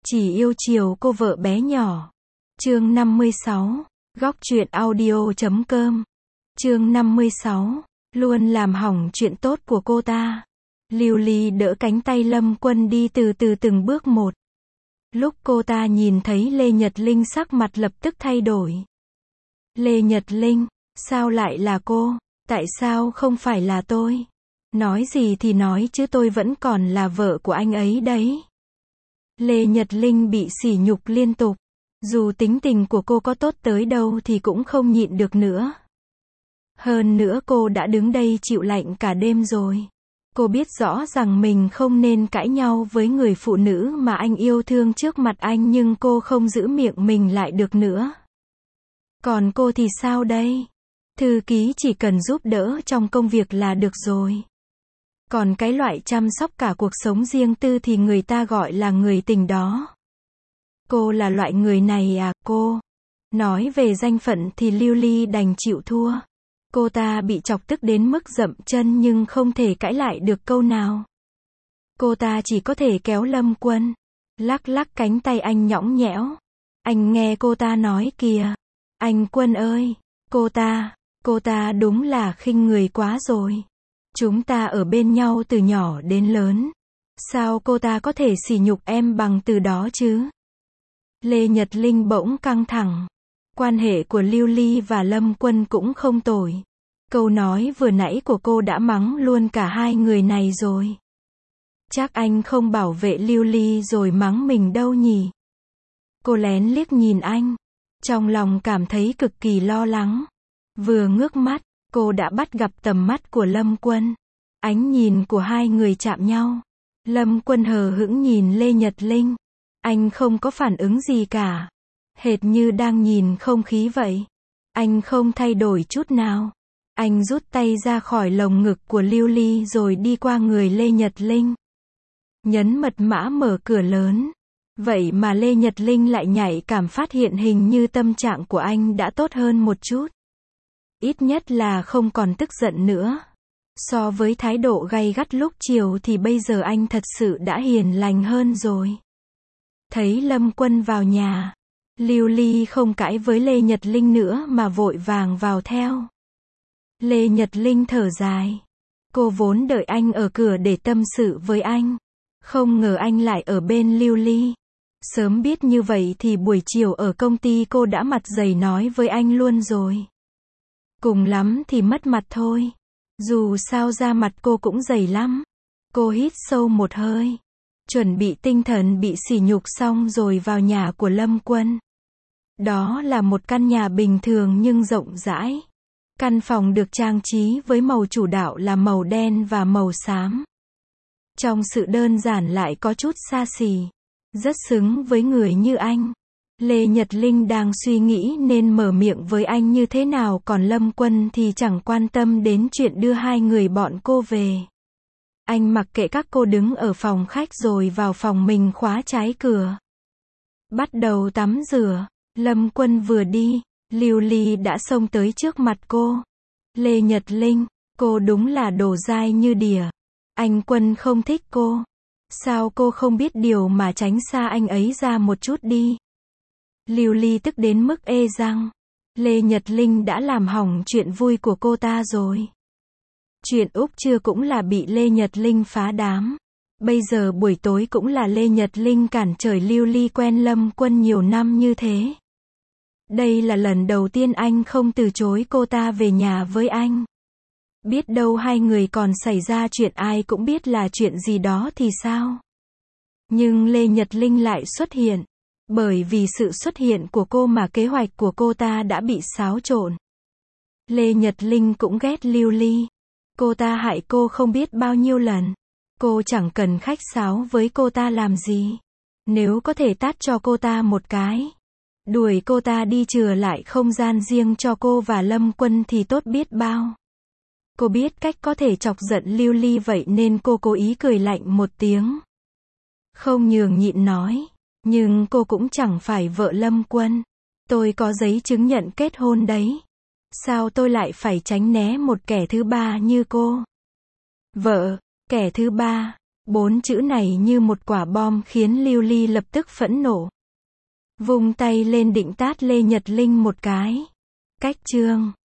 Chỉ yêu chiều cô vợ bé nhỏ. Chương 56. Góc truyện audio.com. Chương 56. Luôn làm hỏng chuyện tốt của cô ta. Lưu Ly đỡ cánh tay Lâm Quân đi từ từ từng bước một. Lúc cô ta nhìn thấy Lê Nhật Linh sắc mặt lập tức thay đổi. Lê Nhật Linh, sao lại là cô? Tại sao không phải là tôi? Nói gì thì nói chứ tôi vẫn còn là vợ của anh ấy đấy. Lê Nhật Linh bị sỉ nhục liên tục. Dù tính tình của cô có tốt tới đâu thì cũng không nhịn được nữa. Hơn nữa cô đã đứng đây chịu lạnh cả đêm rồi. Cô biết rõ rằng mình không nên cãi nhau với người phụ nữ mà anh yêu thương trước mặt anh, nhưng cô không giữ miệng mình lại được nữa. Còn cô thì sao đây? Thư ký chỉ cần giúp đỡ trong công việc là được rồi. Còn cái loại chăm sóc cả cuộc sống riêng tư thì người ta gọi là người tình đó. Cô là loại người này à cô? Nói về danh phận thì Lưu Ly đành chịu thua. Cô ta bị chọc tức đến mức dậm chân nhưng không thể cãi lại được câu nào. Cô ta chỉ có thể kéo Lâm Quân. Lắc lắc cánh tay anh nhõng nhẽo. Anh nghe cô ta nói kìa. Anh Quân ơi, cô ta đúng là khinh người quá rồi. Chúng ta ở bên nhau từ nhỏ đến lớn. Sao cô ta có thể sỉ nhục em bằng từ đó chứ? Lê Nhật Linh bỗng căng thẳng. Quan hệ của Lưu Ly và Lâm Quân cũng không tồi. Câu nói vừa nãy của cô đã mắng luôn cả hai người này rồi. Chắc anh không bảo vệ Lưu Ly rồi mắng mình đâu nhỉ? Cô lén liếc nhìn anh. Trong lòng cảm thấy cực kỳ lo lắng. Vừa ngước mắt, cô đã bắt gặp tầm mắt của Lâm Quân. Ánh nhìn của hai người chạm nhau. Lâm Quân hờ hững nhìn Lê Nhật Linh. Anh không có phản ứng gì cả. Hệt như đang nhìn không khí vậy. Anh không thay đổi chút nào. Anh rút tay ra khỏi lồng ngực của Lưu Ly rồi đi qua người Lê Nhật Linh. Nhấn mật mã mở cửa lớn. Vậy mà Lê Nhật Linh lại nhạy cảm phát hiện hình như tâm trạng của anh đã tốt hơn một chút. Ít nhất là không còn tức giận nữa. So với thái độ gay gắt lúc chiều thì bây giờ anh thật sự đã hiền lành hơn rồi. Thấy Lâm Quân vào nhà, Lưu Ly không cãi với Lê Nhật Linh nữa mà vội vàng vào theo. Lê Nhật Linh thở dài. Cô vốn đợi anh ở cửa để tâm sự với anh. Không ngờ anh lại ở bên Lưu Ly. Sớm biết như vậy thì buổi chiều ở công ty cô đã mặt dày nói với anh luôn rồi. Cùng lắm thì mất mặt thôi. Dù sao da mặt cô cũng dày lắm. Cô hít sâu một hơi. Chuẩn bị tinh thần bị sỉ nhục xong rồi vào nhà của Lâm Quân. Đó là một căn nhà bình thường nhưng rộng rãi. Căn phòng được trang trí với màu chủ đạo là màu đen và màu xám. Trong sự đơn giản lại có chút xa xỉ. Rất xứng với người như anh. Lê Nhật Linh đang suy nghĩ nên mở miệng với anh như thế nào, còn Lâm Quân thì chẳng quan tâm đến chuyện đưa hai người bọn cô về. Anh mặc kệ các cô đứng ở phòng khách rồi vào phòng mình khóa trái cửa. Bắt đầu tắm rửa. Lâm Quân vừa đi, Lưu Ly đã xông tới trước mặt cô. Lê Nhật Linh, cô đúng là đồ dai như đỉa. Anh Quân không thích cô. Sao cô không biết điều mà tránh xa anh ấy ra một chút đi? Lưu Ly tức đến mức ê răng. Lê Nhật Linh đã làm hỏng chuyện vui của cô ta rồi. Chuyện Úc Trưa cũng là bị Lê Nhật Linh phá đám. Bây giờ buổi tối cũng là Lê Nhật Linh cản trở Lưu Ly quen Lâm Quân nhiều năm như thế. Đây là lần đầu tiên anh không từ chối cô ta về nhà với anh. Biết đâu hai người còn xảy ra chuyện ai cũng biết là chuyện gì đó thì sao? Nhưng Lê Nhật Linh lại xuất hiện. Bởi vì sự xuất hiện của cô mà kế hoạch của cô ta đã bị xáo trộn. Lê Nhật Linh cũng ghét Lưu Ly. Cô ta hại cô không biết bao nhiêu lần. Cô chẳng cần khách sáo với cô ta làm gì. Nếu có thể tát cho cô ta một cái, đuổi cô ta đi chừa lại không gian riêng cho cô và Lâm Quân thì tốt biết bao. Cô biết cách có thể chọc giận Lưu Ly vậy nên cô cố ý cười lạnh một tiếng. Không nhường nhịn nói. Nhưng cô cũng chẳng phải vợ Lâm Quân. Tôi có giấy chứng nhận kết hôn đấy. Sao tôi lại phải tránh né một kẻ thứ ba như cô? Vợ, kẻ thứ ba. 4 chữ này như một quả bom khiến Lưu Ly lập tức phẫn nộ. Vung tay lên định tát Lê Nhật Linh một cái. Cách chương